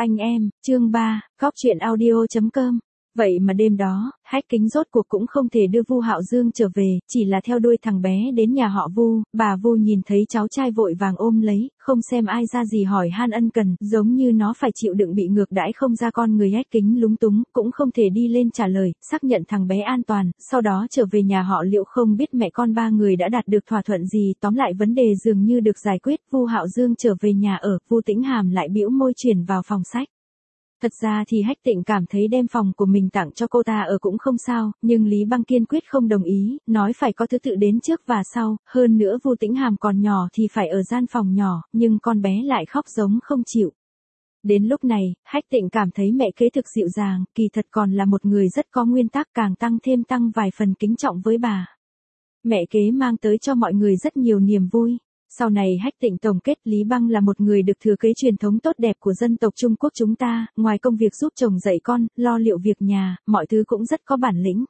Anh em, chương 3, Góc truyện audio.com. Vậy mà đêm đó, Hách Kính rốt cuộc cũng không thể đưa Vu Hạo Dương trở về, chỉ là theo đuôi thằng bé đến nhà họ Vu. Bà Vu nhìn thấy cháu trai vội vàng ôm lấy, không xem ai ra gì hỏi han ân cần, giống như nó phải chịu đựng bị ngược đãi không ra con người. Hách Kính lúng túng, cũng không thể đi lên trả lời, xác nhận thằng bé an toàn, sau đó trở về nhà họ Liệu. Không biết mẹ con ba người đã đạt được thỏa thuận gì, tóm lại vấn đề dường như được giải quyết. Vu Hạo Dương trở về nhà ở, Vu Tĩnh Hàm lại bĩu môi chuyển vào phòng sách. Thật ra thì Hách Tịnh cảm thấy đem phòng của mình tặng cho cô ta ở cũng không sao, nhưng Lý Băng kiên quyết không đồng ý, nói phải có thứ tự đến trước và sau, hơn nữa Vu Tĩnh Hàm còn nhỏ thì phải ở gian phòng nhỏ, nhưng con bé lại khóc giống không chịu. Đến lúc này, Hách Tịnh cảm thấy mẹ kế thực dịu dàng, kỳ thật còn là một người rất có nguyên tắc, càng tăng vài phần kính trọng với bà. Mẹ kế mang tới cho mọi người rất nhiều niềm vui. Sau này Hách Tịnh tổng kết, Lý Băng là một người được thừa kế truyền thống tốt đẹp của dân tộc Trung Quốc chúng ta, ngoài công việc giúp chồng dạy con, lo liệu việc nhà, mọi thứ cũng rất có bản lĩnh.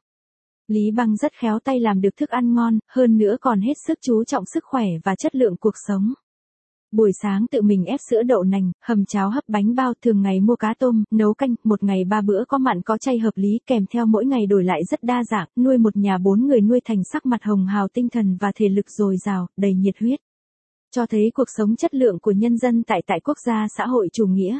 Lý Băng rất khéo tay làm được thức ăn ngon, hơn nữa còn hết sức chú trọng sức khỏe và chất lượng cuộc sống. Buổi sáng tự mình ép sữa đậu nành, hầm cháo hấp bánh bao, thường ngày mua cá tôm, nấu canh, một ngày 3 bữa có mặn có chay hợp lý, kèm theo mỗi ngày đổi lại rất đa dạng, nuôi một nhà 4 người nuôi thành sắc mặt hồng hào, tinh thần và thể lực dồi dào, đầy nhiệt huyết. Cho thấy cuộc sống chất lượng của nhân dân tại quốc gia xã hội chủ nghĩa.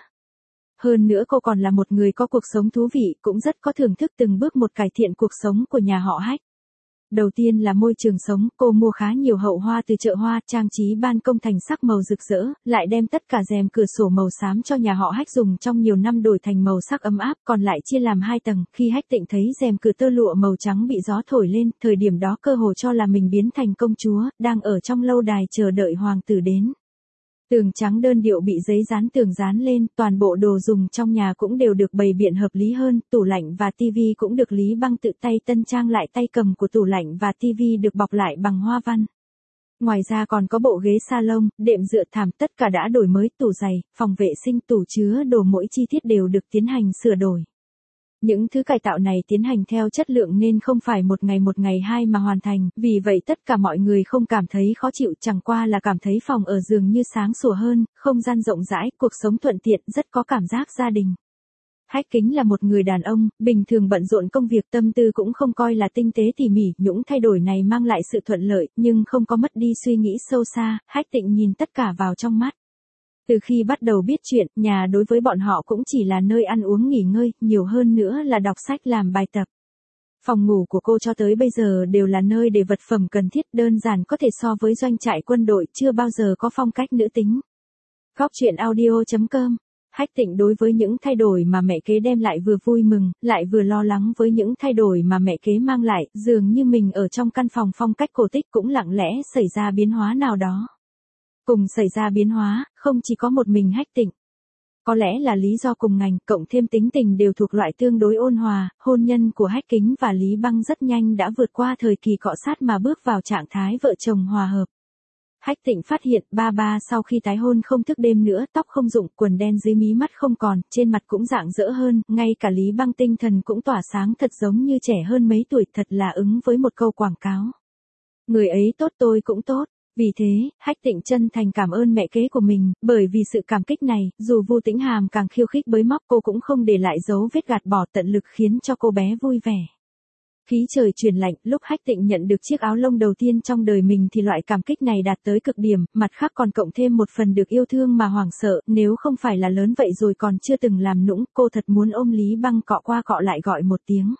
Hơn nữa cô còn là một người có cuộc sống thú vị, cũng rất có thưởng thức từng bước một cải thiện cuộc sống của nhà họ Hách. Đầu tiên là môi trường sống, cô mua khá nhiều hậu hoa từ chợ hoa, trang trí ban công thành sắc màu rực rỡ, lại đem tất cả rèm cửa sổ màu xám cho nhà họ Hách dùng trong nhiều năm đổi thành màu sắc ấm áp, còn lại chia làm 2 tầng. Khi Hách Tịnh thấy rèm cửa tơ lụa màu trắng bị gió thổi lên, thời điểm đó cơ hồ cho là mình biến thành công chúa, đang ở trong lâu đài chờ đợi hoàng tử đến. Tường trắng đơn điệu bị giấy dán tường dán lên, toàn bộ đồ dùng trong nhà cũng đều được bày biện hợp lý hơn, tủ lạnh và tivi cũng được Lý Băng tự tay tân trang lại, tay cầm của tủ lạnh và tivi được bọc lại bằng hoa văn. Ngoài ra còn có bộ ghế salon, đệm dựa thảm, tất cả đã đổi mới, tủ giày, phòng vệ sinh, tủ chứa đồ, mỗi chi tiết đều được tiến hành sửa đổi. Những thứ cải tạo này tiến hành theo chất lượng nên không phải một ngày hai mà hoàn thành, vì vậy tất cả mọi người không cảm thấy khó chịu, chẳng qua là cảm thấy phòng ở dường như sáng sủa hơn, không gian rộng rãi, cuộc sống thuận tiện, rất có cảm giác gia đình. Hách Kính là một người đàn ông, bình thường bận rộn công việc, tâm tư cũng không coi là tinh tế tỉ mỉ, những thay đổi này mang lại sự thuận lợi, nhưng không có mất đi suy nghĩ sâu xa. Hách Tịnh nhìn tất cả vào trong mắt. Từ khi bắt đầu biết chuyện, nhà đối với bọn họ cũng chỉ là nơi ăn uống nghỉ ngơi, nhiều hơn nữa là đọc sách làm bài tập. Phòng ngủ của cô cho tới bây giờ đều là nơi để vật phẩm cần thiết, đơn giản có thể so với doanh trại quân đội, chưa bao giờ có phong cách nữ tính. Góc truyện audio.com. Hách Tịnh đối với những thay đổi mà mẹ kế đem lại vừa vui mừng, lại vừa lo lắng với những thay đổi mà mẹ kế mang lại, dường như mình ở trong căn phòng phong cách cổ tích cũng lặng lẽ xảy ra biến hóa nào đó. Cùng xảy ra biến hóa, không chỉ có một mình Hách Tịnh. Có lẽ là lý do cùng ngành, cộng thêm tính tình đều thuộc loại tương đối ôn hòa, hôn nhân của Hách Kính và Lý Băng rất nhanh đã vượt qua thời kỳ cọ sát mà bước vào trạng thái vợ chồng hòa hợp. Hách Tịnh phát hiện ba sau khi tái hôn không thức đêm nữa, tóc không rụng, quần đen dưới mí mắt không còn, trên mặt cũng rạng rỡ hơn, ngay cả Lý Băng tinh thần cũng tỏa sáng, thật giống như trẻ hơn mấy tuổi, thật là ứng với một câu quảng cáo. Người ấy tốt tôi cũng tốt. Vì thế, Hách Tịnh chân thành cảm ơn mẹ kế của mình, bởi vì sự cảm kích này, dù Vu Tĩnh Hàm càng khiêu khích bới móc, cô cũng không để lại dấu vết, gạt bỏ, tận lực khiến cho cô bé vui vẻ. Khí trời chuyển lạnh, lúc Hách Tịnh nhận được chiếc áo lông đầu tiên trong đời mình thì loại cảm kích này đạt tới cực điểm, mặt khác còn cộng thêm một phần được yêu thương mà hoảng sợ, nếu không phải là lớn vậy rồi còn chưa từng làm nũng, cô thật muốn ôm Lý Băng cọ qua cọ lại gọi một tiếng.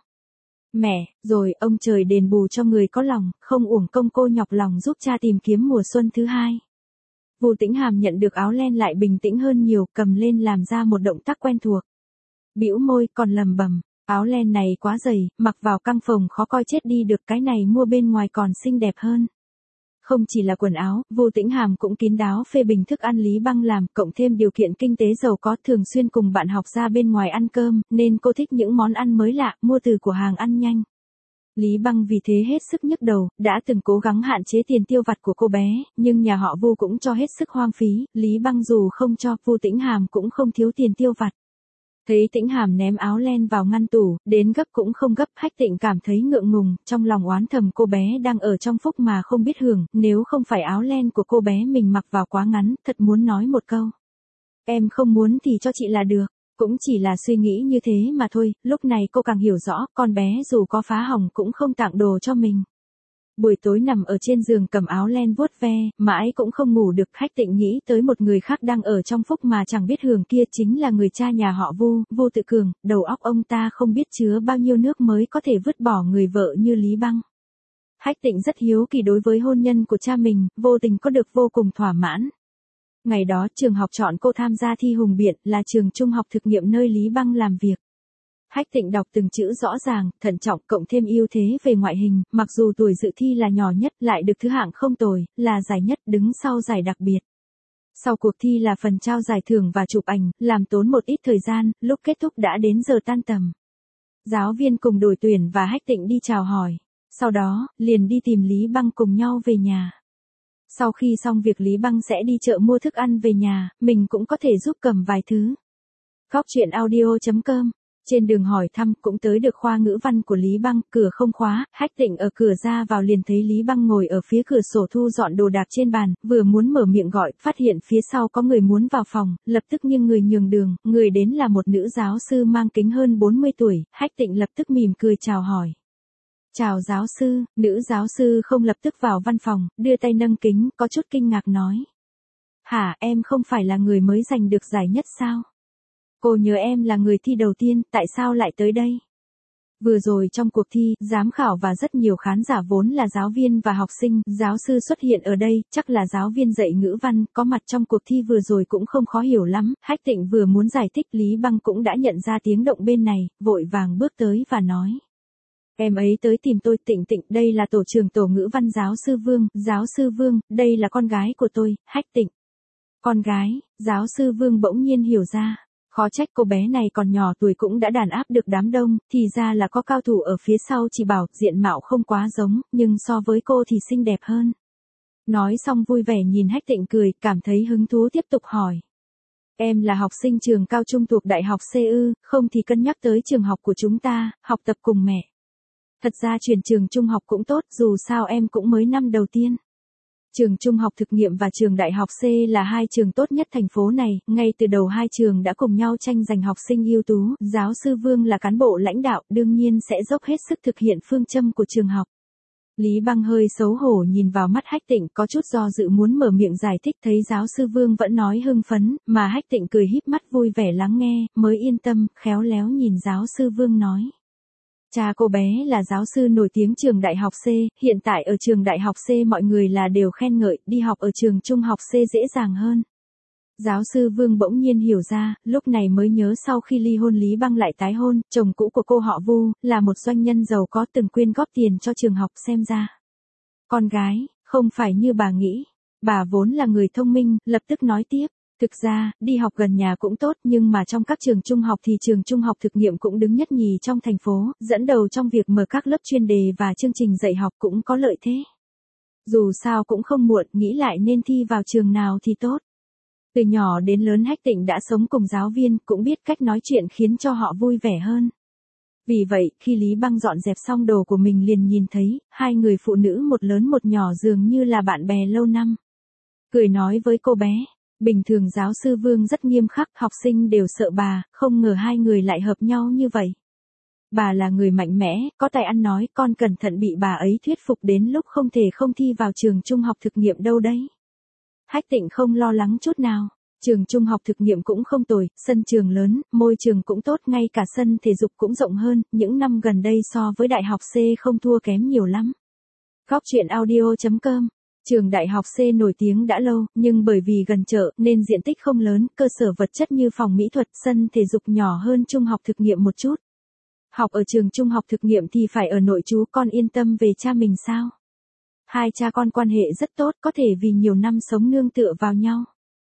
Mẹ, rồi, ông trời đền bù cho người có lòng, không uổng công cô nhọc lòng giúp cha tìm kiếm mùa xuân thứ hai. Vu Tĩnh Hàm nhận được áo len lại bình tĩnh hơn nhiều, cầm lên làm ra một động tác quen thuộc. Bĩu môi, còn lầm bầm, áo len này quá dày, mặc vào căng phòng khó coi chết đi được, cái này mua bên ngoài còn xinh đẹp hơn. Không chỉ là quần áo, Vu Tĩnh Hàm cũng kín đáo phê bình thức ăn Lý Băng làm, cộng thêm điều kiện kinh tế giàu có, thường xuyên cùng bạn học ra bên ngoài ăn cơm, nên cô thích những món ăn mới lạ, mua từ của hàng ăn nhanh. Lý Băng vì thế hết sức nhức đầu, đã từng cố gắng hạn chế tiền tiêu vặt của cô bé, nhưng nhà họ Vu cũng cho hết sức hoang phí, Lý Băng dù không cho, Vu Tĩnh Hàm cũng không thiếu tiền tiêu vặt. Thấy Tĩnh Hàm ném áo len vào ngăn tủ, đến gấp cũng không gấp, Hách Tịnh cảm thấy ngượng ngùng, trong lòng oán thầm cô bé đang ở trong phúc mà không biết hưởng, nếu không phải áo len của cô bé mình mặc vào quá ngắn, thật muốn nói một câu. Em không muốn thì cho chị là được. Cũng chỉ là suy nghĩ như thế mà thôi, lúc này cô càng hiểu rõ, con bé dù có phá hỏng cũng không tặng đồ cho mình. Buổi tối nằm ở trên giường cầm áo len vuốt ve, mãi cũng không ngủ được. Hách Tịnh nghĩ tới một người khác đang ở trong phúc mà chẳng biết hưởng, kia chính là người cha nhà họ Vu, Vu Tự Cường. Đầu óc ông ta không biết chứa bao nhiêu nước mới có thể vứt bỏ người vợ như Lý Băng. Hách Tịnh rất hiếu kỳ đối với hôn nhân của cha mình, vô tình có được vô cùng thỏa mãn. Ngày đó trường học chọn cô tham gia thi hùng biện, là trường trung học thực nghiệm nơi Lý Băng làm việc. Hách Tịnh đọc từng chữ rõ ràng, thận trọng, cộng thêm ưu thế về ngoại hình, mặc dù tuổi dự thi là nhỏ nhất lại được thứ hạng không tồi, là giải nhất, đứng sau giải đặc biệt. Sau cuộc thi là phần trao giải thưởng và chụp ảnh, làm tốn một ít thời gian, lúc kết thúc đã đến giờ tan tầm. Giáo viên cùng đội tuyển và Hách Tịnh đi chào hỏi, sau đó, liền đi tìm Lý Băng cùng nhau về nhà. Sau khi xong việc Lý Băng sẽ đi chợ mua thức ăn về nhà, mình cũng có thể giúp cầm vài thứ. Góc truyện audio.com. Trên đường hỏi thăm cũng tới được khoa ngữ văn của Lý Băng, cửa không khóa, Hách Tịnh ở cửa ra vào liền thấy Lý Băng ngồi ở phía cửa sổ thu dọn đồ đạc trên bàn, vừa muốn mở miệng gọi, phát hiện phía sau có người muốn vào phòng, lập tức nghiêng người nhường đường, người đến là một nữ giáo sư mang kính hơn 40 tuổi, Hách Tịnh lập tức mỉm cười chào hỏi. Chào giáo sư, nữ giáo sư không lập tức vào văn phòng, đưa tay nâng kính, có chút kinh ngạc nói. Hả, em không phải là người mới giành được giải nhất sao? Cô nhớ em là người thi đầu tiên, tại sao lại tới đây? Vừa rồi trong cuộc thi, giám khảo và rất nhiều khán giả vốn là giáo viên và học sinh, giáo sư xuất hiện ở đây, chắc là giáo viên dạy ngữ văn, có mặt trong cuộc thi vừa rồi cũng không khó hiểu lắm. Hách Tịnh vừa muốn giải thích, Lý Băng cũng đã nhận ra tiếng động bên này, vội vàng bước tới và nói. Em ấy tới tìm tôi. Tịnh Tịnh, đây là tổ trưởng tổ ngữ văn giáo sư Vương, đây là con gái của tôi, Hách Tịnh. Con gái, giáo sư Vương bỗng nhiên hiểu ra. Khó trách cô bé này còn nhỏ tuổi cũng đã đàn áp được đám đông, thì ra là có cao thủ ở phía sau chỉ bảo, diện mạo không quá giống, nhưng so với cô thì xinh đẹp hơn. Nói xong vui vẻ nhìn Hách Tịnh cười, cảm thấy hứng thú tiếp tục hỏi. Em là học sinh trường cao trung thuộc Đại học CU, không thì cân nhắc tới trường học của chúng ta, học tập cùng mẹ. Thật ra chuyển trường trung học cũng tốt, dù sao em cũng mới năm đầu tiên. Trường Trung học thực nghiệm và trường Đại học C là hai trường tốt nhất thành phố này, ngay từ đầu hai trường đã cùng nhau tranh giành học sinh ưu tú, giáo sư Vương là cán bộ lãnh đạo, đương nhiên sẽ dốc hết sức thực hiện phương châm của trường học. Lý Băng hơi xấu hổ nhìn vào mắt Hách Tịnh, có chút do dự muốn mở miệng giải thích, thấy giáo sư Vương vẫn nói hưng phấn, mà Hách Tịnh cười híp mắt vui vẻ lắng nghe, mới yên tâm, khéo léo nhìn giáo sư Vương nói. Cha cô bé là giáo sư nổi tiếng trường Đại học C, hiện tại ở trường Đại học C mọi người là đều khen ngợi, đi học ở trường Trung học C dễ dàng hơn. Giáo sư Vương bỗng nhiên hiểu ra, lúc này mới nhớ sau khi ly hôn Lý Băng lại tái hôn, chồng cũ của cô họ Vu, là một doanh nhân giàu có từng quyên góp tiền cho trường học, xem ra. Con gái, không phải như bà nghĩ. Bà vốn là người thông minh, lập tức nói tiếp. Thực ra, đi học gần nhà cũng tốt, nhưng mà trong các trường trung học thì trường trung học thực nghiệm cũng đứng nhất nhì trong thành phố, dẫn đầu trong việc mở các lớp chuyên đề và chương trình dạy học cũng có lợi thế. Dù sao cũng không muộn, nghĩ lại nên thi vào trường nào thì tốt. Từ nhỏ đến lớn Hách Tịnh đã sống cùng giáo viên, cũng biết cách nói chuyện khiến cho họ vui vẻ hơn. Vì vậy, khi Lý Băng dọn dẹp xong đồ của mình liền nhìn thấy, hai người phụ nữ một lớn một nhỏ dường như là bạn bè lâu năm. Cười nói với cô bé. Bình thường giáo sư Vương rất nghiêm khắc, học sinh đều sợ bà, không ngờ hai người lại hợp nhau như vậy. Bà là người mạnh mẽ, có tài ăn nói, con cẩn thận bị bà ấy thuyết phục đến lúc không thể không thi vào trường trung học thực nghiệm đâu đấy. Hách Tịnh không lo lắng chút nào. Trường trung học thực nghiệm cũng không tồi, sân trường lớn, môi trường cũng tốt, ngay cả sân thể dục cũng rộng hơn, những năm gần đây so với Đại học C không thua kém nhiều lắm. Góc truyện audio.com. Trường Đại học C nổi tiếng đã lâu, nhưng bởi vì gần chợ nên diện tích không lớn, cơ sở vật chất như phòng mỹ thuật, sân thể dục nhỏ hơn trung học thực nghiệm một chút. Học ở trường trung học thực nghiệm thì phải ở nội trú, con yên tâm về cha mình sao? Hai cha con quan hệ rất tốt, có thể vì nhiều năm sống nương tựa vào nhau.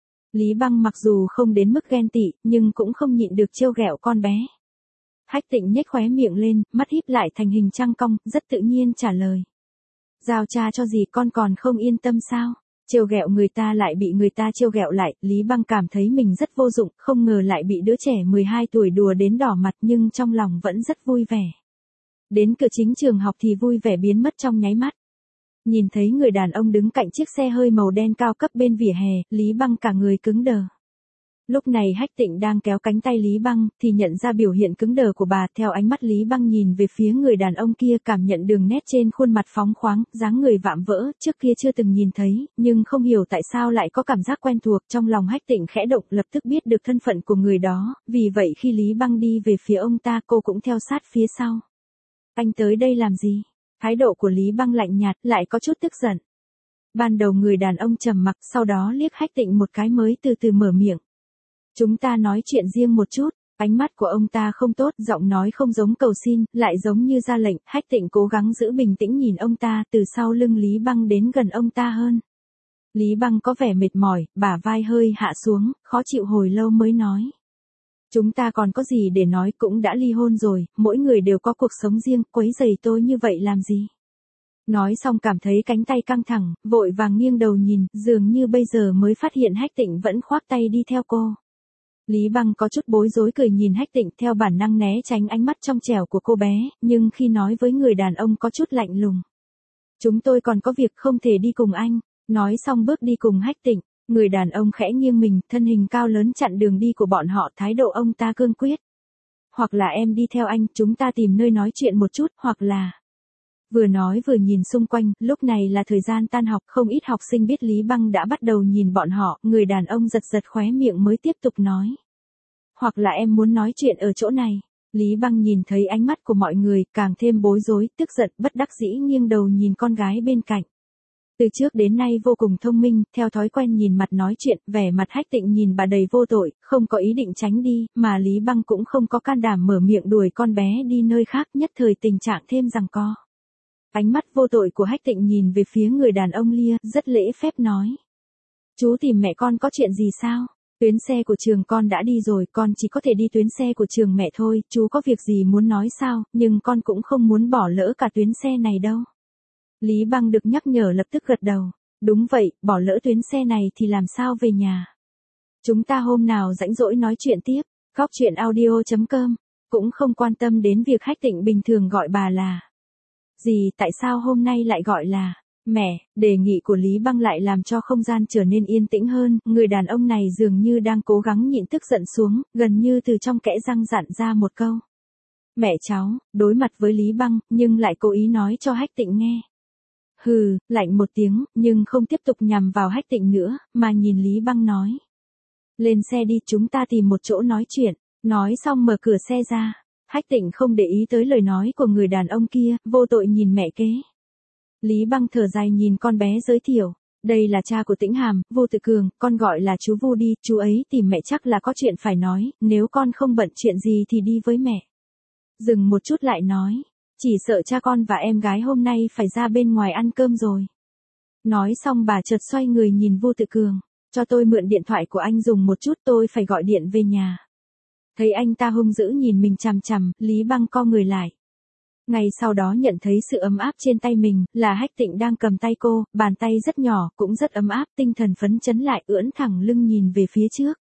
Lý Băng mặc dù không đến mức ghen tị, nhưng cũng không nhịn được trêu ghẹo con bé. Hách Tịnh nhếch khóe miệng lên, mắt híp lại thành hình trăng cong, rất tự nhiên trả lời. Giao cha cho gì, con còn không yên tâm sao? Trêu ghẹo người ta lại bị người ta trêu ghẹo lại, Lý Băng cảm thấy mình rất vô dụng, không ngờ lại bị đứa trẻ 12 tuổi đùa đến đỏ mặt, nhưng trong lòng vẫn rất vui vẻ. Đến cửa chính trường học thì vui vẻ biến mất trong nháy mắt. Nhìn thấy người đàn ông đứng cạnh chiếc xe hơi màu đen cao cấp bên vỉa hè, Lý Băng cả người cứng đờ. Lúc này Hách Tịnh đang kéo cánh tay Lý Băng, thì nhận ra biểu hiện cứng đờ của bà, theo ánh mắt Lý Băng nhìn về phía người đàn ông kia, cảm nhận đường nét trên khuôn mặt phóng khoáng, dáng người vạm vỡ, trước kia chưa từng nhìn thấy, nhưng không hiểu tại sao lại có cảm giác quen thuộc, trong lòng Hách Tịnh khẽ động, lập tức biết được thân phận của người đó, vì vậy khi Lý Băng đi về phía ông ta, cô cũng theo sát phía sau. Anh tới đây làm gì? Thái độ của Lý Băng lạnh nhạt, lại có chút tức giận. Ban đầu người đàn ông trầm mặc, sau đó liếc Hách Tịnh một cái mới từ từ mở miệng. Chúng ta nói chuyện riêng một chút. Ánh mắt của ông ta không tốt, giọng nói không giống cầu xin, lại giống như ra lệnh. Hách Tịnh cố gắng giữ bình tĩnh nhìn ông ta, từ sau lưng Lý Băng đến gần ông ta hơn. Lý Băng có vẻ mệt mỏi, bả vai hơi hạ xuống, khó chịu hồi lâu mới nói. Chúng ta còn có gì để nói, cũng đã ly hôn rồi, mỗi người đều có cuộc sống riêng, quấy rầy tôi như vậy làm gì? Nói xong cảm thấy cánh tay căng thẳng, vội vàng nghiêng đầu nhìn, dường như bây giờ mới phát hiện Hách Tịnh vẫn khoác tay đi theo cô. Lý Băng có chút bối rối cười nhìn Hách Tịnh, theo bản năng né tránh ánh mắt trong trẻo của cô bé, nhưng khi nói với người đàn ông có chút lạnh lùng. Chúng tôi còn có việc không thể đi cùng anh. Nói xong bước đi cùng Hách Tịnh, người đàn ông khẽ nghiêng mình, thân hình cao lớn chặn đường đi của bọn họ, thái độ ông ta cương quyết. Hoặc là em đi theo anh, chúng ta tìm nơi nói chuyện một chút, hoặc là... Vừa nói vừa nhìn xung quanh, lúc này là thời gian tan học, không ít học sinh biết Lý Băng đã bắt đầu nhìn bọn họ, người đàn ông giật giật khóe miệng mới tiếp tục nói. Hoặc là em muốn nói chuyện ở chỗ này. Lý Băng nhìn thấy ánh mắt của mọi người, càng thêm bối rối, tức giận, bất đắc dĩ nghiêng đầu nhìn con gái bên cạnh. Từ trước đến nay vô cùng thông minh, theo thói quen nhìn mặt nói chuyện, vẻ mặt Hách Tịnh nhìn bà đầy vô tội, không có ý định tránh đi, mà Lý Băng cũng không có can đảm mở miệng đuổi con bé đi nơi khác, nhất thời tình trạng thêm giằng co. Ánh mắt vô tội của Hách Tịnh nhìn về phía người đàn ông lia, rất lễ phép nói. Chú tìm mẹ con có chuyện gì sao? Tuyến xe của trường con đã đi rồi, con chỉ có thể đi tuyến xe của trường mẹ thôi, chú có việc gì muốn nói sao, nhưng con cũng không muốn bỏ lỡ cả tuyến xe này đâu. Lý Băng được nhắc nhở lập tức gật đầu. Đúng vậy, bỏ lỡ tuyến xe này thì làm sao về nhà? Chúng ta hôm nào rảnh rỗi nói chuyện tiếp. Góc chuyện audio.com. Cũng không quan tâm đến việc Hách Tịnh bình thường gọi bà là gì, tại sao hôm nay lại gọi là mẹ. Đề nghị của Lý Băng lại làm cho không gian trở nên yên tĩnh hơn, người đàn ông này dường như đang cố gắng nhịn tức giận xuống, gần như từ trong kẽ răng dặn ra một câu. Mẹ cháu, đối mặt với Lý Băng, nhưng lại cố ý nói cho Hách Tịnh nghe. Hừ, lạnh một tiếng, nhưng không tiếp tục nhằm vào Hách Tịnh nữa, mà nhìn Lý Băng nói. Lên xe đi, chúng ta tìm một chỗ nói chuyện. Nói xong mở cửa xe ra. Hách Tịnh không để ý tới lời nói của người đàn ông kia, vô tội nhìn mẹ kế. Lý Băng thở dài nhìn con bé giới thiệu. Đây là cha của Tĩnh Hàm, Vô Tự Cường, con gọi là chú Vu đi, chú ấy tìm mẹ chắc là có chuyện phải nói, nếu con không bận chuyện gì thì đi với mẹ. Dừng một chút lại nói. Chỉ sợ cha con và em gái hôm nay phải ra bên ngoài ăn cơm rồi. Nói xong bà chợt xoay người nhìn Vô Tự Cường. Cho tôi mượn điện thoại của anh dùng một chút, tôi phải gọi điện về nhà. Thấy anh ta hung dữ nhìn mình chằm chằm, Lý Băng co người lại. Ngay sau đó nhận thấy sự ấm áp trên tay mình, là Hách Tịnh đang cầm tay cô, bàn tay rất nhỏ, cũng rất ấm áp, tinh thần phấn chấn lại, ưỡn thẳng lưng nhìn về phía trước.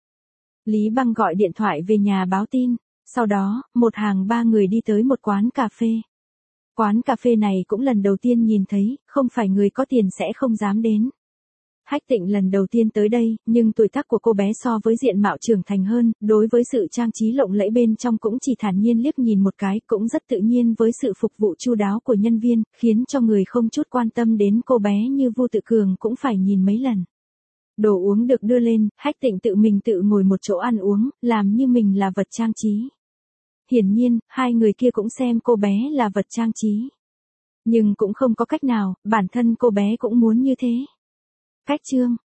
Lý Băng gọi điện thoại về nhà báo tin. Sau đó, một hàng ba người đi tới một quán cà phê. Quán cà phê này cũng lần đầu tiên nhìn thấy, không phải người có tiền sẽ không dám đến. Hách Tịnh lần đầu tiên tới đây, nhưng tuổi tác của cô bé so với diện mạo trưởng thành hơn, đối với sự trang trí lộng lẫy bên trong cũng chỉ thản nhiên liếc nhìn một cái, cũng rất tự nhiên với sự phục vụ chu đáo của nhân viên, khiến cho người không chút quan tâm đến cô bé như Vu Tự Cường cũng phải nhìn mấy lần. Đồ uống được đưa lên, Hách Tịnh tự mình tự ngồi một chỗ ăn uống, làm như mình là vật trang trí. Hiển nhiên, hai người kia cũng xem cô bé là vật trang trí. Nhưng cũng không có cách nào, bản thân cô bé cũng muốn như thế. Cách chương